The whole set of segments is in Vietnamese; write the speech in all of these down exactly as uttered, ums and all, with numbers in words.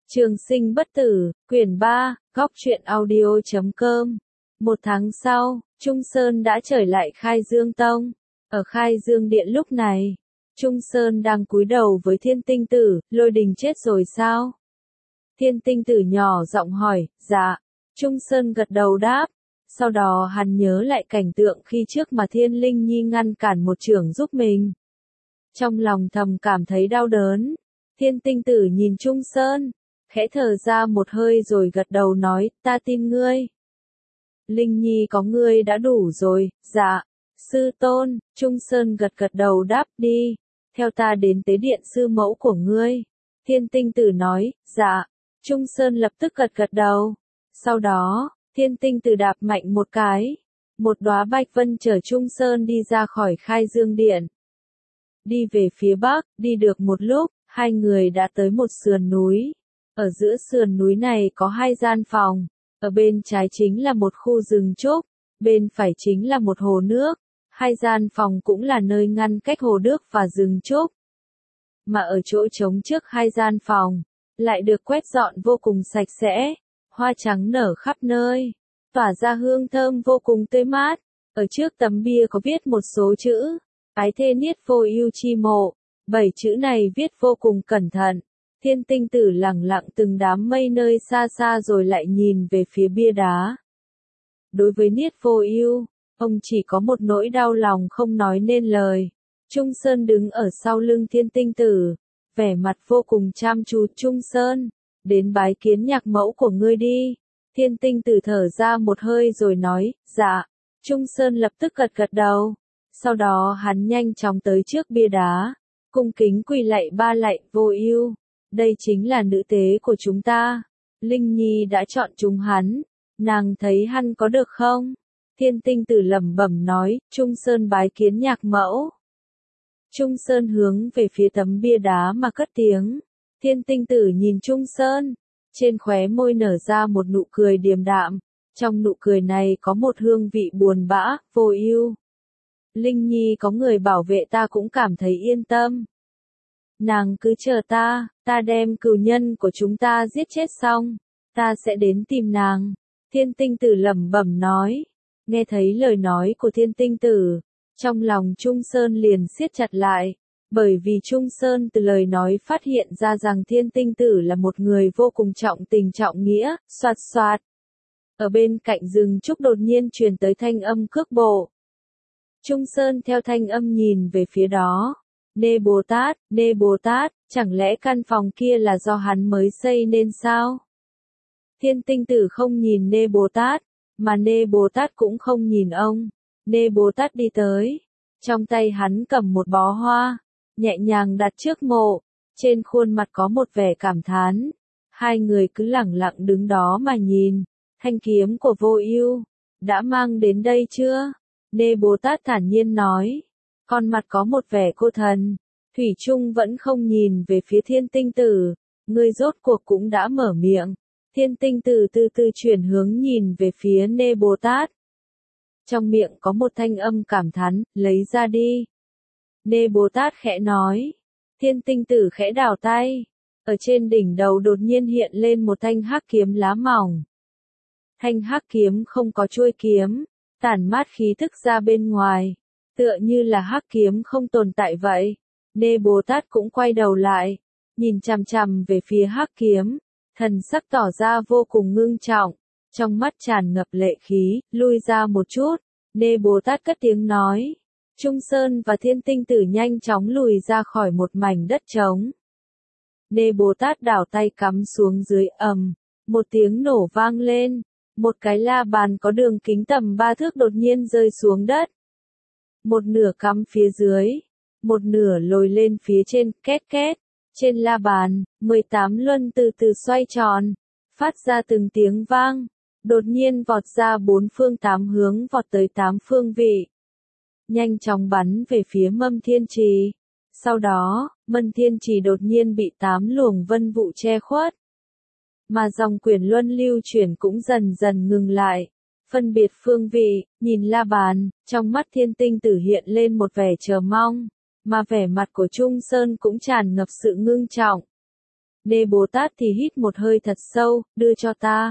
Trường sinh bất tử, quyển ba, góc truyện audio chấm com. Một tháng sau, Trung Sơn đã trở lại Khai Dương Tông. Ở Khai Dương Điện lúc này, Trung Sơn đang cúi đầu với Thiên Tinh Tử, Lôi Đình chết rồi sao? Thiên Tinh Tử nhỏ giọng hỏi, dạ. Trung Sơn gật đầu đáp. Sau đó hắn nhớ lại cảnh tượng khi trước mà Thiên Linh Nhi ngăn cản một chưởng giúp mình. Trong lòng thầm cảm thấy đau đớn. Thiên Tinh Tử nhìn Trung Sơn, khẽ thở ra một hơi rồi gật đầu nói, ta tin ngươi. Linh Nhi có ngươi đã đủ rồi, dạ. Sư tôn, Trung Sơn gật gật đầu đáp đi. Theo ta đến tế điện sư mẫu của ngươi. Thiên Tinh Tử nói, dạ. Trung Sơn lập tức gật gật đầu. Sau đó, Thiên Tinh Tử đạp mạnh một cái. Một đóa bạch vân chở Trung Sơn đi ra khỏi Khai Dương Điện. Đi về phía bắc, đi được một lúc, hai người đã tới một sườn núi. Ở giữa sườn núi này có hai gian phòng, ở bên trái chính là một khu rừng trúc, bên phải chính là một hồ nước. Hai gian phòng cũng là nơi ngăn cách hồ nước và rừng trúc. Mà ở chỗ trống trước hai gian phòng, lại được quét dọn vô cùng sạch sẽ, hoa trắng nở khắp nơi, tỏa ra hương thơm vô cùng tươi mát. Ở trước tấm bia có viết một số chữ, Ái thê niết vô ưu chi mộ, bảy chữ này viết vô cùng cẩn thận. Thiên Tinh Tử lẳng lặng từng đám mây nơi xa xa rồi lại nhìn về phía bia đá. Đối với niết vô ưu, ông chỉ có một nỗi đau lòng không nói nên lời. Trung Sơn đứng ở sau lưng Thiên Tinh Tử, vẻ mặt vô cùng chăm chú. Trung Sơn, đến bái kiến nhạc mẫu của ngươi đi. Thiên Tinh Tử thở ra một hơi rồi nói, dạ. Trung Sơn lập tức gật gật đầu. Sau đó hắn nhanh chóng tới trước bia đá, cung kính quỳ lạy ba lạy, vô ưu. Đây chính là nữ tế của chúng ta. Linh Nhi đã chọn chúng hắn. Nàng thấy hắn có được không? Thiên Tinh Tử lẩm bẩm nói, Trung Sơn bái kiến nhạc mẫu. Trung Sơn hướng về phía tấm bia đá mà cất tiếng. Thiên Tinh Tử nhìn Trung Sơn. Trên khóe môi nở ra một nụ cười điềm đạm. Trong nụ cười này có một hương vị buồn bã, vô ưu. Linh Nhi có người bảo vệ ta cũng cảm thấy yên tâm. Nàng cứ chờ ta, ta đem cừu nhân của chúng ta giết chết xong, ta sẽ đến tìm nàng. Thiên Tinh Tử lẩm bẩm nói. Nghe thấy lời nói của Thiên Tinh Tử, trong lòng Trung Sơn liền siết chặt lại, bởi vì Trung Sơn từ lời nói phát hiện ra rằng Thiên Tinh Tử là một người vô cùng trọng tình trọng nghĩa. Soạt soạt. Ở bên cạnh rừng trúc đột nhiên truyền tới thanh âm cước bộ. Trung Sơn theo thanh âm nhìn về phía đó. Nê Bồ Tát, Nê Bồ Tát, chẳng lẽ căn phòng kia là do hắn mới xây nên sao? Thiên Tinh Tử không nhìn Nê Bồ Tát, mà Nê Bồ Tát cũng không nhìn ông. Nê Bồ Tát đi tới, trong tay hắn cầm một bó hoa, nhẹ nhàng đặt trước mộ, trên khuôn mặt có một vẻ cảm thán. Hai người cứ lẳng lặng đứng đó mà nhìn. Thanh kiếm của vô ưu đã mang đến đây chưa? Nê Bồ Tát thản nhiên nói. Con mặt có một vẻ cô thần, thủy chung vẫn không nhìn về phía Thiên Tinh Tử. Ngươi rốt cuộc cũng đã mở miệng. Thiên Tinh Tử từ từ chuyển hướng nhìn về phía Nê Bồ Tát. Trong miệng có một thanh âm cảm thán, lấy ra đi. Nê Bồ Tát khẽ nói. Thiên Tinh Tử khẽ đảo tay. Ở trên đỉnh đầu đột nhiên hiện lên một thanh hắc kiếm lá mỏng. Thanh hắc kiếm không có chuôi kiếm, tản mát khí thức ra bên ngoài. Tựa như là hắc kiếm không tồn tại vậy. Nê Bồ Tát cũng quay đầu lại, nhìn chằm chằm về phía hắc kiếm, thần sắc tỏ ra vô cùng ngưng trọng, trong mắt tràn ngập lệ khí, lui ra một chút. Nê Bồ Tát cất tiếng nói. Trung Sơn và Thiên Tinh Tử nhanh chóng lùi ra khỏi một mảnh đất trống. Nê Bồ Tát đảo tay cắm xuống dưới, ầm, một tiếng nổ vang lên, một cái la bàn có đường kính tầm ba thước đột nhiên rơi xuống đất. Một nửa cắm phía dưới, một nửa lồi lên phía trên, két két. Trên la bàn, mười tám luân từ từ xoay tròn, phát ra từng tiếng vang, đột nhiên vọt ra bốn phương tám hướng, vọt tới tám phương vị. Nhanh chóng bắn về phía Mâm Thiên Trì. Sau đó, Mâm Thiên Trì đột nhiên bị tám luồng vân vụ che khuất. Mà dòng quyển luân lưu chuyển cũng dần dần ngừng lại. Phân biệt phương vị, nhìn la bàn, trong mắt Thiên Tinh Tử hiện lên một vẻ chờ mong, mà vẻ mặt của Trung Sơn cũng tràn ngập sự ngưng trọng. Nê Bồ Tát thì hít một hơi thật sâu, đưa cho ta.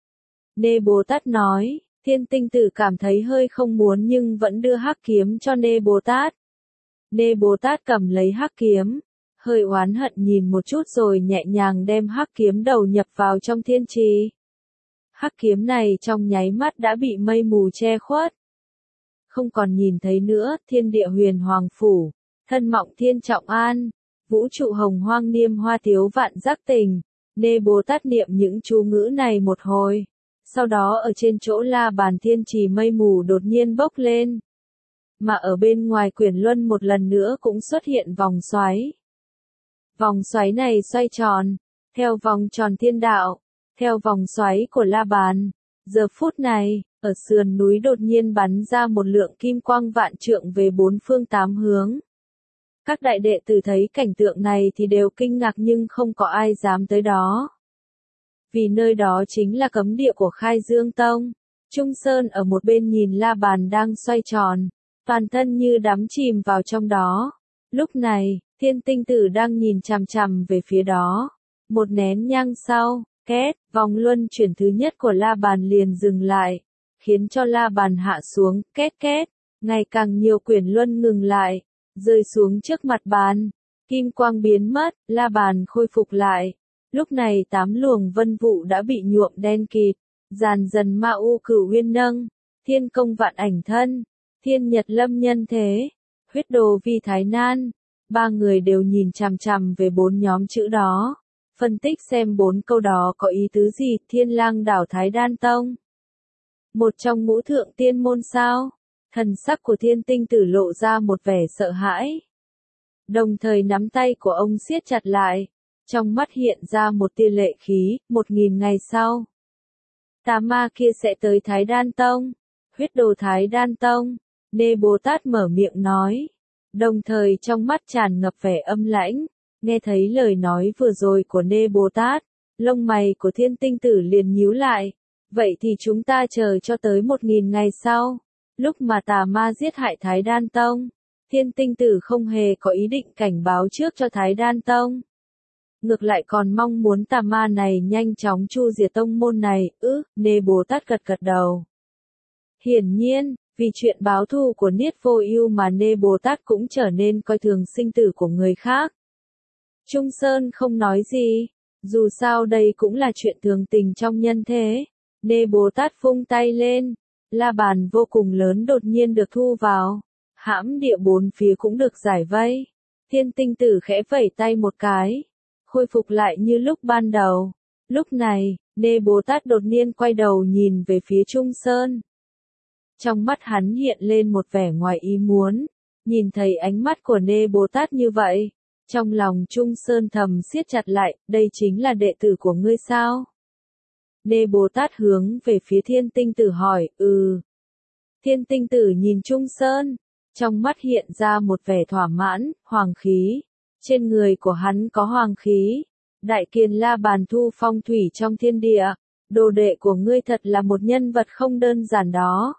Nê Bồ Tát nói, Thiên Tinh Tử cảm thấy hơi không muốn nhưng vẫn đưa hắc kiếm cho Nê Bồ Tát. Nê Bồ Tát cầm lấy hắc kiếm, hơi oán hận nhìn một chút rồi nhẹ nhàng đem hắc kiếm đầu nhập vào trong thiên trì. Hắc kiếm này trong nháy mắt đã bị mây mù che khuất. Không còn nhìn thấy nữa, thiên địa huyền hoàng phủ, thân mọng thiên trọng an, vũ trụ hồng hoang niêm hoa tiếu vạn giác tình. Nê Bồ Tát niệm những chú ngữ này một hồi. Sau đó ở trên chỗ La Bàn thiên trì mây mù đột nhiên bốc lên. Mà ở bên ngoài quyển luân một lần nữa cũng xuất hiện vòng xoáy. Vòng xoáy này xoay tròn, theo vòng tròn thiên đạo, theo vòng xoáy của La Bàn. Giờ phút này, ở sườn núi đột nhiên bắn ra một lượng kim quang vạn trượng về bốn phương tám hướng. Các đại đệ tử thấy cảnh tượng này thì đều kinh ngạc nhưng không có ai dám tới đó. Vì nơi đó chính là cấm địa của Khai Dương Tông. Trung Sơn ở một bên nhìn La Bàn đang xoay tròn, toàn thân như đắm chìm vào trong đó. Lúc này, Thiên Tinh Tử đang nhìn chằm chằm về phía đó. Một nén nhang sau, két, vòng luân chuyển thứ nhất của La Bàn liền dừng lại, khiến cho La Bàn hạ xuống, két két, ngày càng nhiều quyển luân ngừng lại, rơi xuống trước mặt bàn. Kim quang biến mất, La Bàn khôi phục lại. Lúc này tám luồng vân vụ đã bị nhuộm đen kịt, dàn dần ma u cửu uyên nâng, thiên công vạn ảnh thân, thiên nhật lâm nhân thế, huyết đồ vi thái nan. Ba người đều nhìn chằm chằm về bốn nhóm chữ đó, phân tích xem bốn câu đó có ý tứ gì. Thiên lang đảo Thái Đan Tông, một trong ngũ thượng tiên môn sao? Thần sắc của Thiên Tinh Tử lộ ra một vẻ sợ hãi, đồng thời nắm tay của ông siết chặt lại. Trong mắt hiện ra một tia lệ khí. Một nghìn ngày sau, tà ma kia sẽ tới Thái Đan Tông, huyết đồ Thái Đan Tông. Nê Bồ Tát mở miệng nói, đồng thời trong mắt tràn ngập vẻ âm lãnh. Nghe thấy lời nói vừa rồi của Nê Bồ Tát, lông mày của Thiên Tinh Tử liền nhíu lại. Vậy thì chúng ta chờ cho tới một nghìn ngày sau, lúc mà tà ma giết hại Thái Đan Tông. Thiên Tinh Tử không hề có ý định cảnh báo trước cho Thái Đan Tông. Ngược lại còn mong muốn tà ma này nhanh chóng chu diệt tông môn này. Ư, Nê Bồ Tát gật gật đầu. Hiển nhiên, vì chuyện báo thù của Niết Vô Ưu mà Nê Bồ Tát cũng trở nên coi thường sinh tử của người khác. Trung Sơn không nói gì, dù sao đây cũng là chuyện thường tình trong nhân thế. Nê Bồ Tát vung tay lên, La Bàn vô cùng lớn đột nhiên được thu vào, hãm địa bốn phía cũng được giải vây. Thiên Tinh Tử khẽ vẩy tay một cái, khôi phục lại như lúc ban đầu. Lúc này, Nê Bồ Tát đột nhiên quay đầu nhìn về phía Trung Sơn. Trong mắt hắn hiện lên một vẻ ngoài ý muốn, nhìn thấy ánh mắt của Nê Bồ Tát như vậy, trong lòng Trung Sơn thầm siết chặt lại. Đây chính là đệ tử của ngươi sao? Nê Bồ Tát hướng về phía Thiên Tinh Tử hỏi. Ừ. Thiên Tinh Tử nhìn Trung Sơn, trong mắt hiện ra một vẻ thỏa mãn. Hoàng khí, trên người của hắn có hoàng khí. Đại Kiền La Bàn thu phong thủy trong thiên địa, đồ đệ của ngươi thật là một nhân vật không đơn giản đó.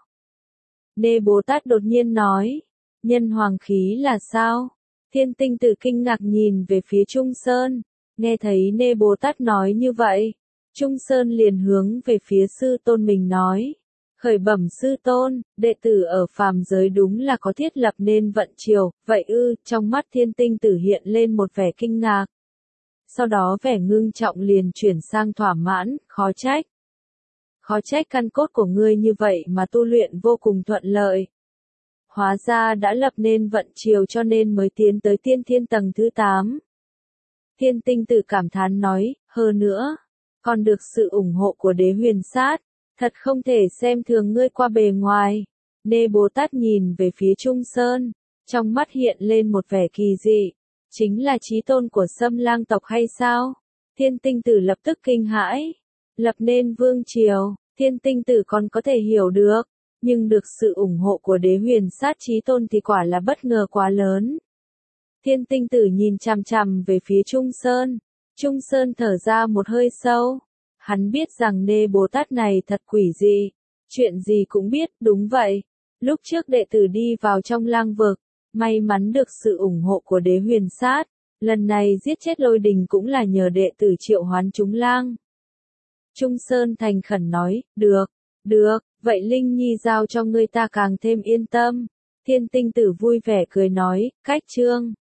Nê Bồ Tát đột nhiên nói, nhân hoàng khí là sao? Thiên Tinh Tử kinh ngạc nhìn về phía Trung Sơn, nghe thấy Nê Bồ Tát nói như vậy, Trung Sơn liền hướng về phía sư tôn mình nói, khởi bẩm sư tôn, đệ tử ở phàm giới đúng là có thiết lập nên vận triều. Vậy ư? Trong mắt Thiên Tinh Tử hiện lên một vẻ kinh ngạc. Sau đó vẻ ngưng trọng liền chuyển sang thỏa mãn. Khó trách. Khó trách căn cốt của ngươi như vậy mà tu luyện vô cùng thuận lợi. Hóa ra đã lập nên vận triều cho nên mới tiến tới tiên thiên tầng thứ tám. Thiên Tinh Tử cảm thán nói, hơn nữa, còn được sự ủng hộ của Đế Huyền Sát, thật không thể xem thường ngươi qua bề ngoài. Nê Bồ Tát nhìn về phía Trung Sơn, trong mắt hiện lên một vẻ kỳ dị, chính là chí tôn của Sâm Lang tộc hay sao? Thiên Tinh Tử lập tức kinh hãi, lập nên vương triều, Thiên Tinh Tử còn có thể hiểu được, nhưng được sự ủng hộ của Đế Huyền Sát chí tôn thì quả là bất ngờ quá lớn. Thiên Tinh Tử nhìn chằm chằm về phía Trung Sơn, Trung Sơn thở ra một hơi sâu, hắn biết rằng Nê Bồ Tát này thật quỷ dị, chuyện gì cũng biết. Đúng vậy, lúc trước đệ tử đi vào trong lang vực, may mắn được sự ủng hộ của Đế Huyền Sát, Lần này giết chết Lôi Đình cũng là nhờ đệ tử triệu hoán chúng lang. Trung Sơn thành khẩn nói, được, được, vậy Linh Nhi giao cho ngươi ta càng thêm yên tâm. Thiên Tinh Tử vui vẻ cười nói, cách trương.